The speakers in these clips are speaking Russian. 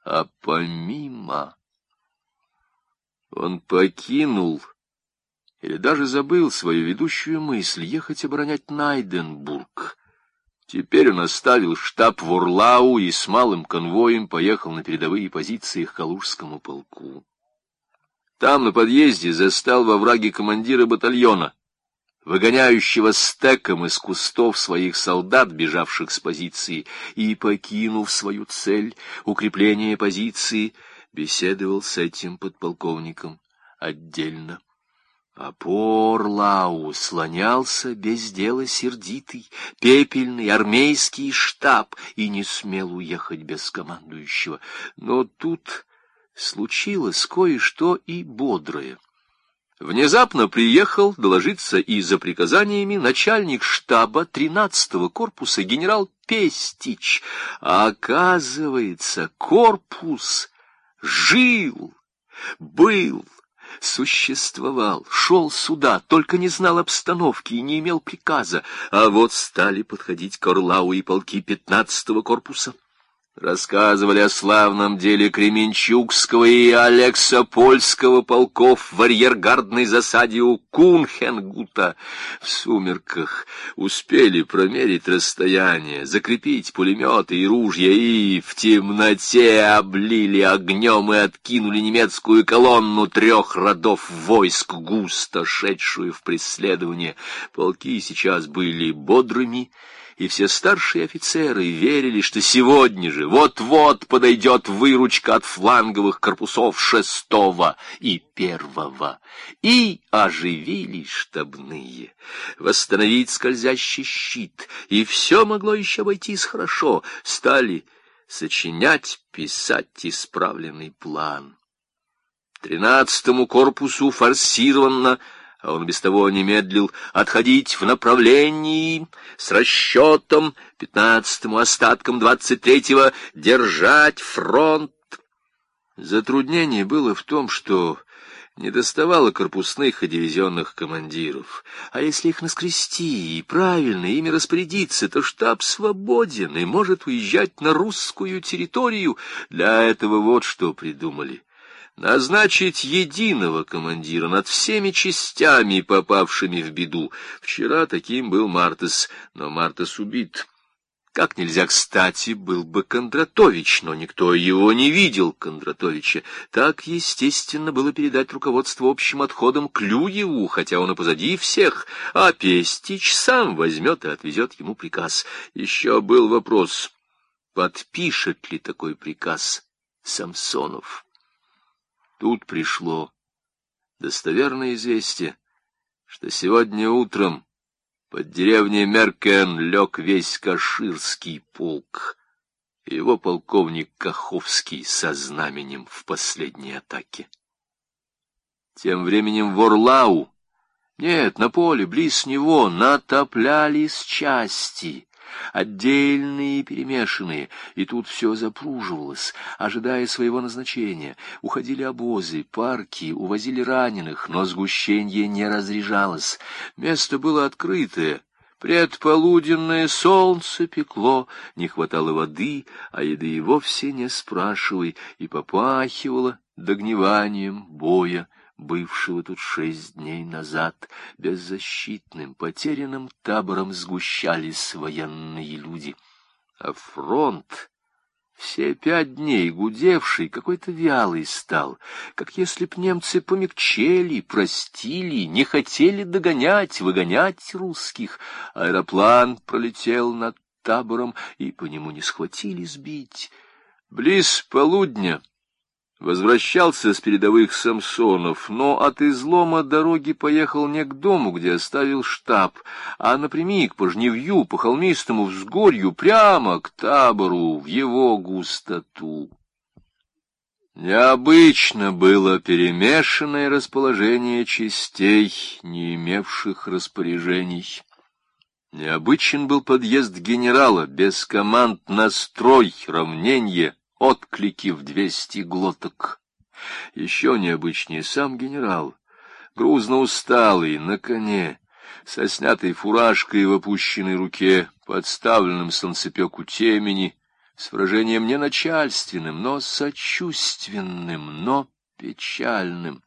а помимо. Он покинул или даже забыл свою ведущую мысль ехать оборонять Найденбург. Теперь он оставил штаб в Орлау и с малым конвоем поехал на передовые позиции к Калужскому полку. Там на подъезде застал во враге командира батальона, выгоняющего стеком из кустов своих солдат, бежавших с позиции, и, покинув свою цель, укрепление позиции, беседовал с этим подполковником отдельно. А по Орлау слонялся без дела сердитый, пепельный армейский штаб и не смел уехать без командующего. Но тут случилось кое-что и бодрое. Внезапно приехал доложиться и за приказаниями начальник штаба 13-го корпуса генерал Пестич. А оказывается, корпус жил, был, существовал, шел сюда, только не знал обстановки и не имел приказа. А вот стали подходить к Орлау и полки 15-го корпуса. Рассказывали о славном деле Кременчугского и Алексопольского полков в арьергардной засаде у Кунхенгута. В сумерках успели промерить расстояние, закрепить пулеметы и ружья, и в темноте облили огнем и откинули немецкую колонну 3 родов войск, густо шедшую в преследование. Полки сейчас были бодрыми, и все старшие офицеры верили, что сегодня же вот-вот подойдет выручка от фланговых корпусов 6-го и 1-го. И оживились штабные. Восстановить скользящий щит, и все могло еще обойтись хорошо. Стали сочинять, писать исправленный план. 13-му корпусу форсированно, а он без того не медлил, отходить в направлении с расчетом 15-му остатком 23-го держать фронт. Затруднение было в том, что недоставало корпусных и дивизионных командиров. А если их наскрести и правильно ими распорядиться, то штаб свободен и может уезжать на русскую территорию. Для этого вот что придумали. Назначить единого командира над всеми частями, попавшими в беду. Вчера таким был Мартес, но Мартес убит. Как нельзя кстати был бы Кондратович, но никто его не видел, Кондратовича. Так, естественно, было передать руководство общим отходом Клюеву, хотя он и позади всех, а Пестич сам возьмет и отвезет ему приказ. Еще был вопрос, подпишет ли такой приказ Самсонов. Тут пришло достоверное известие, что сегодня утром под деревней Меркен лег весь Каширский полк, и его полковник Каховский со знаменем в последней атаке. Тем временем в Орлау, нет, на поле, близ него, натоплялись части, отдельные и перемешанные, и тут все запруживалось, ожидая своего назначения. Уходили обозы, парки, увозили раненых, но сгущенье не разряжалось. Место было открытое, предполуденное солнце пекло, не хватало воды, а еды и вовсе не спрашивай, и попахивало догниванием боя, бывшего тут 6 дней назад. Беззащитным, потерянным табором сгущались военные люди. А фронт, все 5 дней гудевший, какой-то вялый стал, как если б немцы помягчели, простили, не хотели догонять, выгонять русских. Аэроплан пролетел над табором, и по нему не схватили сбить. Близ полудня возвращался с передовых Самсонов, но от излома дороги поехал не к дому, где оставил штаб, а напрямик по жневью, по холмистому взгорью, прямо к табору, в его густоту. Необычно было перемешанное расположение частей, не имевших распоряжений. Необычен был подъезд генерала, без команд на строй, равненье, отклики в 200 глоток. Еще необычнее сам генерал, грузно усталый, на коне, со снятой фуражкой в опущенной руке, подставленным солнцепеку темени, с выражением не начальственным, но сочувственным, но печальным.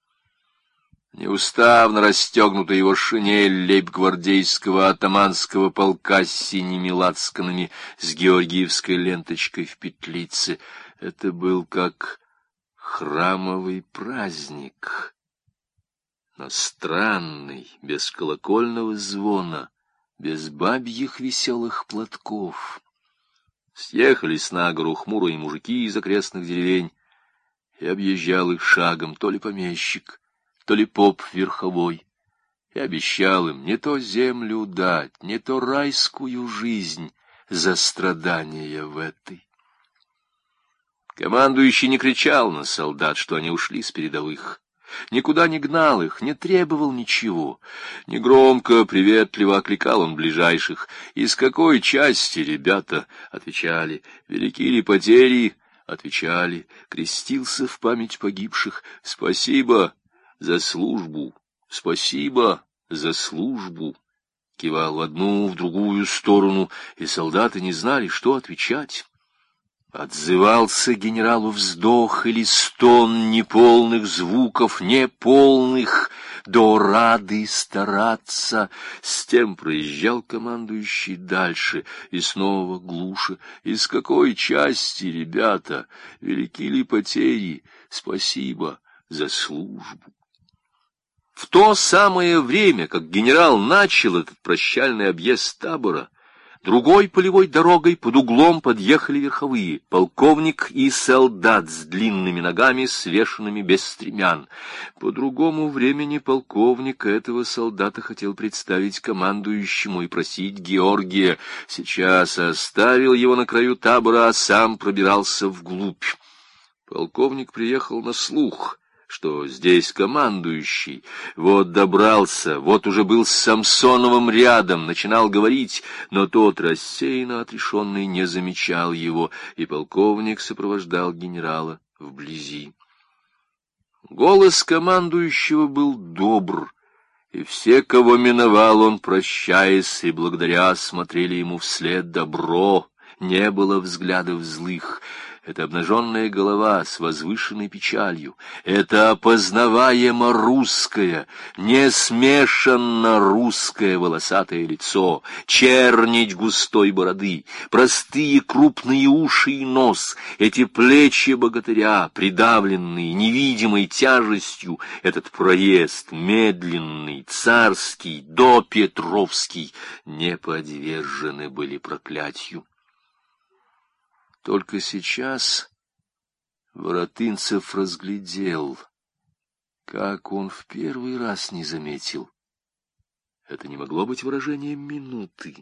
Неуставно расстегнута его шинель лейб-гвардейского атаманского полка с синими лацканами, с георгиевской ленточкой в петлице. Это был как храмовый праздник, но странный, без колокольного звона, без бабьих веселых платков. Съехались на гору хмурые мужики из окрестных деревень, и объезжал их шагом то ли помещик, то ли поп верховой, и обещал им не то землю дать, не то райскую жизнь за страдания в этой. Командующий не кричал на солдат, что они ушли с передовых, никуда не гнал их, не требовал ничего. Негромко, приветливо окликал он ближайших. «Из какой части, ребята?» — отвечали. «Велики ли потери?» — отвечали. Крестился в память погибших. «Спасибо за службу, спасибо за службу!» Кивал в одну, в другую сторону, и солдаты не знали, что отвечать. Отзывался генералу вздох или стон неполных звуков, неполных, до рады стараться. С тем проезжал командующий дальше, и снова глуше. «Из какой части, ребята? Велики ли потери? Спасибо за службу!» В то самое время, как генерал начал этот прощальный объезд табора, другой полевой дорогой под углом подъехали верховые, полковник и солдат с длинными ногами, свешенными без стремян. По другому времени полковник этого солдата хотел представить командующему и просить Георгия. Сейчас оставил его на краю табора, а сам пробирался вглубь. Полковник приехал на слух, что здесь командующий. Вот добрался, вот уже был с Самсоновым рядом, начинал говорить, но тот, рассеянно отрешенный, не замечал его, и полковник сопровождал генерала вблизи. Голос командующего был добр, и все, кого миновал он, прощаясь и благодаря, смотрели ему вслед. Добро, не было взглядов злых. Это обнаженная голова с возвышенной печалью, это опознаваемо русское, не смешанно русское волосатое лицо, чернить густой бороды, простые крупные уши и нос, эти плечи богатыря, придавленные невидимой тяжестью, этот проезд медленный, царский, допетровский, не подвержены были проклятию. Только сейчас Воротынцев разглядел, как он в первый раз не заметил. Это не могло быть выражением минуты.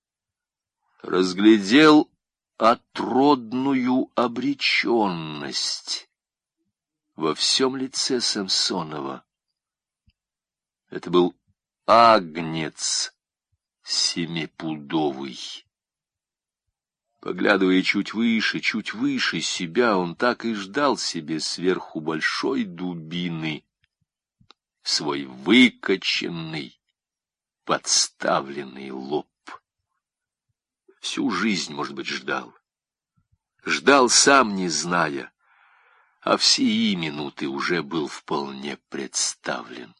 Разглядел отродную обреченность во всем лице Самсонова. Это был агнец семипудовый. Поглядывая чуть выше себя, он так и ждал себе сверху большой дубины свой выкоченный, подставленный лоб. Всю жизнь, может быть, ждал. Ждал, сам не зная, а в сии минуты уже был вполне представлен.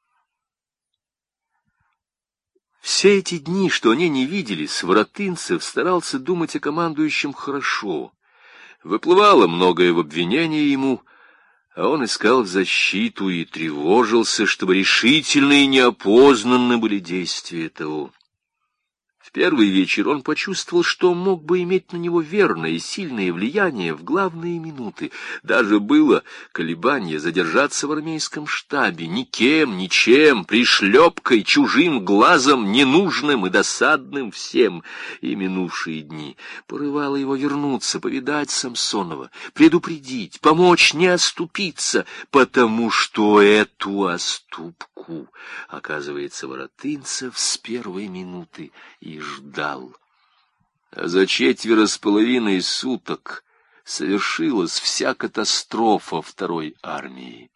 Все эти дни, что они не виделись, Воротынцев старался думать о командующем хорошо. Выплывало многое в обвинении ему, а он искал защиту и тревожился, чтобы решительно и неопознанны были действия того. В первый вечер он почувствовал, что мог бы иметь на него верное и сильное влияние в главные минуты. Даже было колебание задержаться в армейском штабе никем, ничем, пришлепкой, чужим глазом, ненужным и досадным всем. И минувшие дни порывало его вернуться, повидать Самсонова, предупредить, помочь не оступиться, потому что эту оступку, оказывается, Воротынцев с первой минуты и ждал. А за 4,5 суток совершилась вся катастрофа второй армии.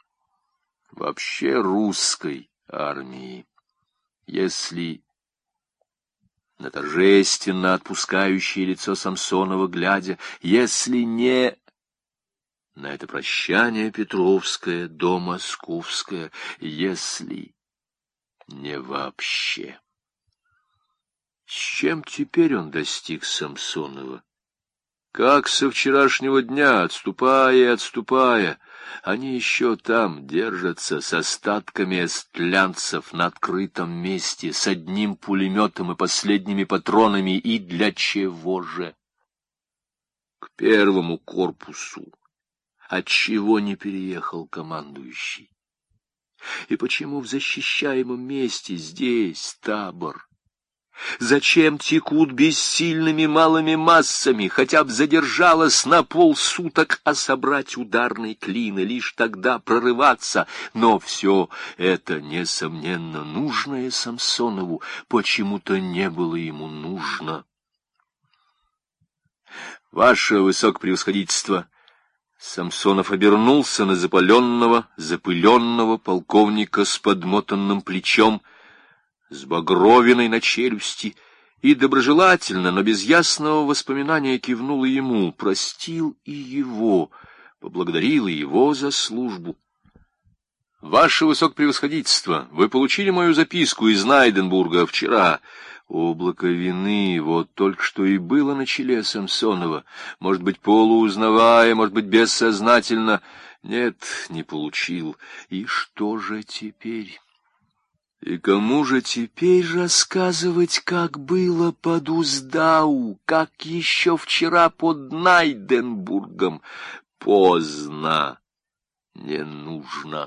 Вообще русской армии. Если на торжественно отпускающее лицо Самсонова глядя, если не на это прощание Петровское, до Московское, если не вообще. С чем теперь он достиг Самсонова? Как со вчерашнего дня, отступая и отступая, они еще там держатся с остатками эстлянцев на открытом месте, с одним пулеметом и последними патронами, и для чего же? К первому корпусу отчего не переехал командующий? И почему в защищаемом месте здесь табор? Зачем текут бессильными малыми массами, хотя б задержалось на полсуток, а собрать ударный клин и лишь тогда прорываться? Но все это, несомненно, нужное Самсонову почему-то не было ему нужно. Ваше высокопревосходительство! Самсонов обернулся на запыленного полковника с подмотанным плечом, с багровиной на челюсти, и доброжелательно, но без ясного воспоминания кивнул ему, простил и его, поблагодарил и его за службу. «Ваше высокопревосходительство, вы получили мою записку из Найденбурга вчера?» Облако вины вот только что и было на челе Самсонова, может быть, полуузнавая, может быть, бессознательно. Нет, не получил. И что же теперь? И кому же теперь рассказывать, как было под Уздау, как еще вчера под Найденбургом? Поздно, не нужно.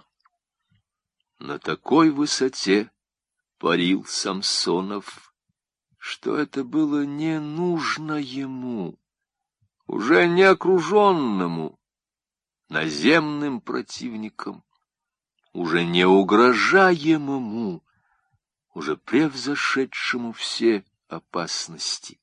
На такой высоте парил Самсонов, что это было не нужно ему, уже не окруженному наземным противником, уже не угрожаемому, уже превзошедшему все опасности.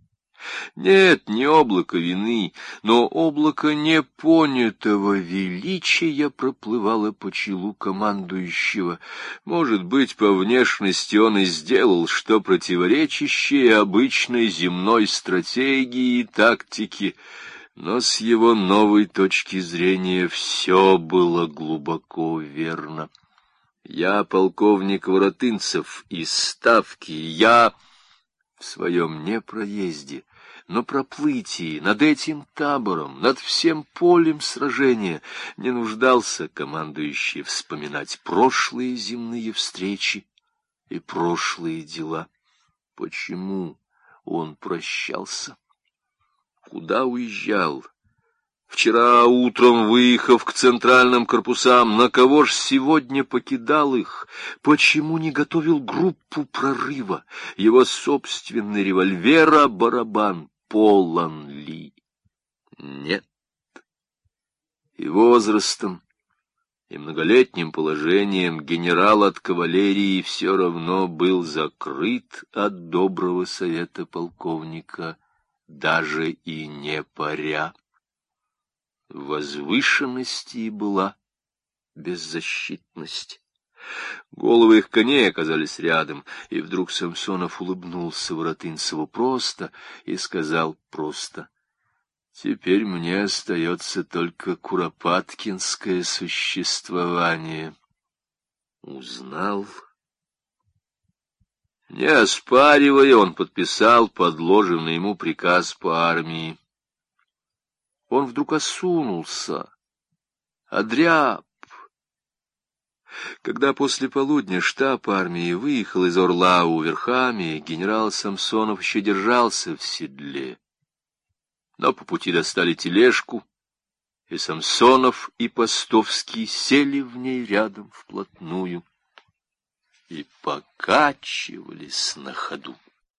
Нет, не облако вины, но облако непонятого величия проплывало по челу командующего. Может быть, по внешности он и сделал, что противоречащее обычной земной стратегии и тактике, но с его новой точки зрения все было глубоко верно. Я полковник Воротынцев из Ставки, я в своем непроезде, но проплытии над этим табором, над всем полем сражения не нуждался командующий вспоминать прошлые земные встречи и прошлые дела. Почему он прощался? Куда уезжал? Вчера утром, выехав к центральным корпусам, на кого ж сегодня покидал их? Почему не готовил группу прорыва? Его собственный револьвер-барабан полон ли? Нет. И возрастом, и многолетним положением генерал от кавалерии все равно был закрыт от доброго совета полковника, даже и не паря. В возвышенности была беззащитность. Головы их коней оказались рядом, и вдруг Самсонов улыбнулся Воротынцеву просто и сказал просто: «Теперь мне остается только куропаткинское существование». Узнал. Не оспаривая, он подписал подложенный ему приказ по армии. Он вдруг осунулся, одряб. Когда после полудня штаб армии выехал из Орлау верхами, генерал Самсонов еще держался в седле. Но по пути достали тележку, и Самсонов и Постовский сели в ней рядом вплотную и покачивались на ходу.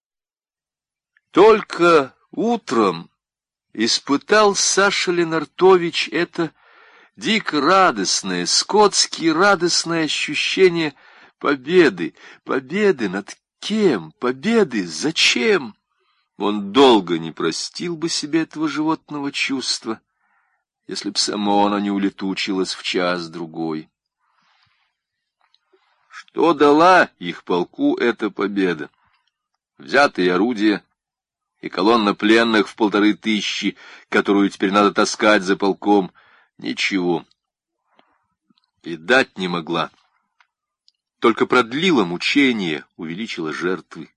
Только утром испытал Саша Ленартович это дико радостное, скотски радостное ощущение победы. Победы над кем? Победы зачем? Он долго не простил бы себе этого животного чувства, если б само оно не улетучилось в час-другой. Что дала их полку эта победа? взятые орудия и колонна пленных в 1500, которую теперь надо таскать за полком. Ничего. И дать не могла. Только продлила мучение, увеличила жертвы.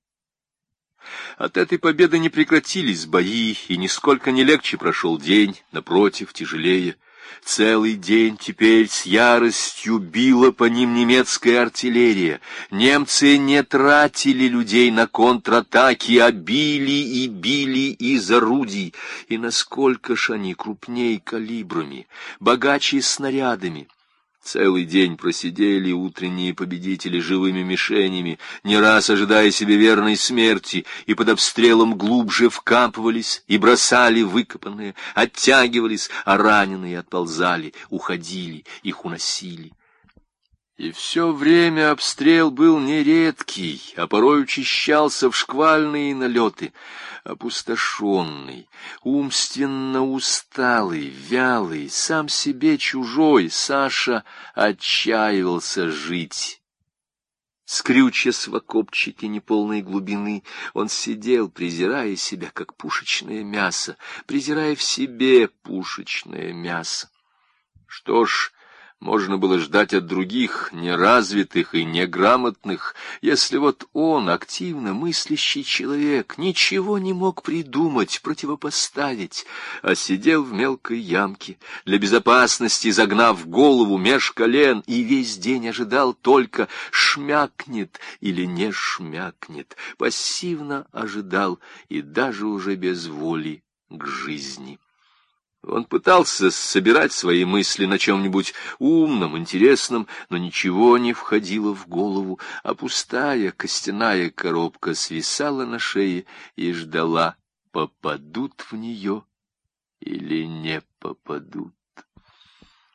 От этой победы не прекратились бои, и нисколько не легче прошел день, напротив, тяжелее. Целый день теперь с яростью била по ним немецкая артиллерия. Немцы не тратили людей на контратаки, а били и били из орудий. И насколько ж они крупней калибрами, богаче снарядами. Целый день просидели утренние победители живыми мишенями, не раз ожидая себе верной смерти, и под обстрелом глубже вкапывались и бросали выкопанные, оттягивались, а раненые отползали, уходили, их уносили. И все время обстрел был нередкий, а порой учащался в шквальные налеты. Опустошенный, умственно усталый, вялый, сам себе чужой, Саша отчаивался жить. Скрючась в окопчике неполной глубины, он сидел, презирая себя, как пушечное мясо, презирая в себе пушечное мясо. Что ж, можно было ждать от других, неразвитых и неграмотных, если вот он, активно мыслящий человек, ничего не мог придумать, противопоставить, а сидел в мелкой ямке, для безопасности загнав голову меж колен, и весь день ожидал только, шмякнет или не шмякнет, пассивно ожидал и даже уже без воли к жизни. Он пытался собирать свои мысли на чем-нибудь умном, интересном, но ничего не входило в голову, а пустая костяная коробка свисала на шее и ждала, попадут в нее или не попадут.